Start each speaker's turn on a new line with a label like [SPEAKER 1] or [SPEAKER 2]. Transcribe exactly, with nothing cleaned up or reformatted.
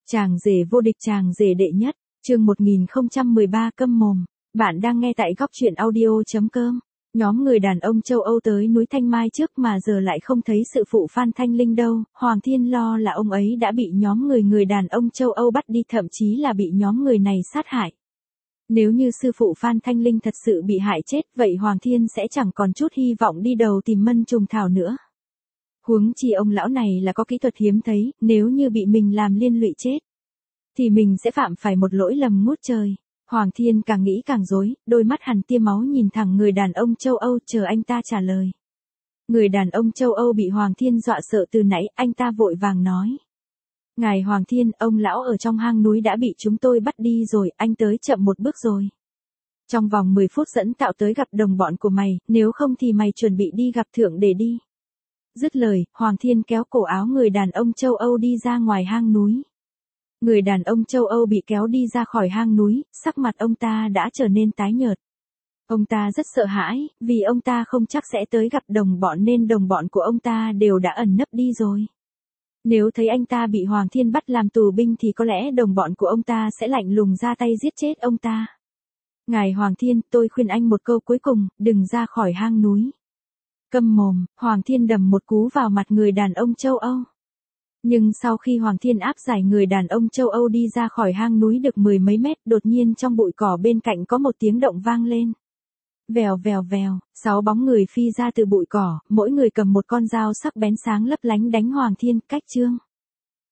[SPEAKER 1] Chàng rể vô địch, chàng rể đệ nhất, chương một nghìn không trăm mười ba câm mồm. Bạn đang nghe tại góc truyện audio chấm com. Nhóm người đàn ông châu Âu tới núi Thanh Mai trước mà giờ lại không thấy sự phụ Phan Thanh Linh đâu. Hoàng Thiên lo là ông ấy đã bị nhóm người người đàn ông châu Âu bắt đi, thậm chí là bị nhóm người này sát hại. Nếu như sư phụ Phan Thanh Linh thật sự bị hại chết, vậy Hoàng Thiên sẽ chẳng còn chút hy vọng đi đầu tìm Mân Trùng Thảo nữa. Huống chi ông lão này là có kỹ thuật hiếm thấy, nếu như bị mình làm liên lụy chết, thì mình sẽ phạm phải một lỗi lầm ngút trời. Hoàng Thiên càng nghĩ càng rối, đôi mắt hằn tia máu nhìn thẳng người đàn ông châu Âu chờ anh ta trả lời. Người đàn ông châu Âu bị Hoàng Thiên dọa sợ từ nãy, anh ta vội vàng nói. Ngài Hoàng Thiên, ông lão ở trong hang núi đã bị chúng tôi bắt đi rồi, anh tới chậm một bước rồi. Trong vòng mười phút dẫn Tạo tới gặp đồng bọn của mày, nếu không thì mày chuẩn bị đi gặp Thượng Đế đi. Dứt lời, Hoàng Thiên kéo cổ áo người đàn ông châu Âu đi ra ngoài hang núi. Người đàn ông châu Âu bị kéo đi ra khỏi hang núi, sắc mặt ông ta đã trở nên tái nhợt. Ông ta rất sợ hãi, vì ông ta không chắc sẽ tới gặp đồng bọn nên đồng bọn của ông ta đều đã ẩn nấp đi rồi. Nếu thấy anh ta bị Hoàng Thiên bắt làm tù binh thì có lẽ đồng bọn của ông ta sẽ lạnh lùng ra tay giết chết ông ta. Ngài Hoàng Thiên, tôi khuyên anh một câu cuối cùng, đừng ra khỏi hang núi. Câm mồm, Hoàng Thiên đầm một cú vào mặt người đàn ông châu Âu. Nhưng sau khi Hoàng Thiên áp giải người đàn ông châu Âu đi ra khỏi hang núi được mười mấy mét, đột nhiên trong bụi cỏ bên cạnh có một tiếng động vang lên. Vèo vèo vèo, sáu bóng người phi ra từ bụi cỏ, mỗi người cầm một con dao sắc bén sáng lấp lánh đánh Hoàng Thiên. Cách chương.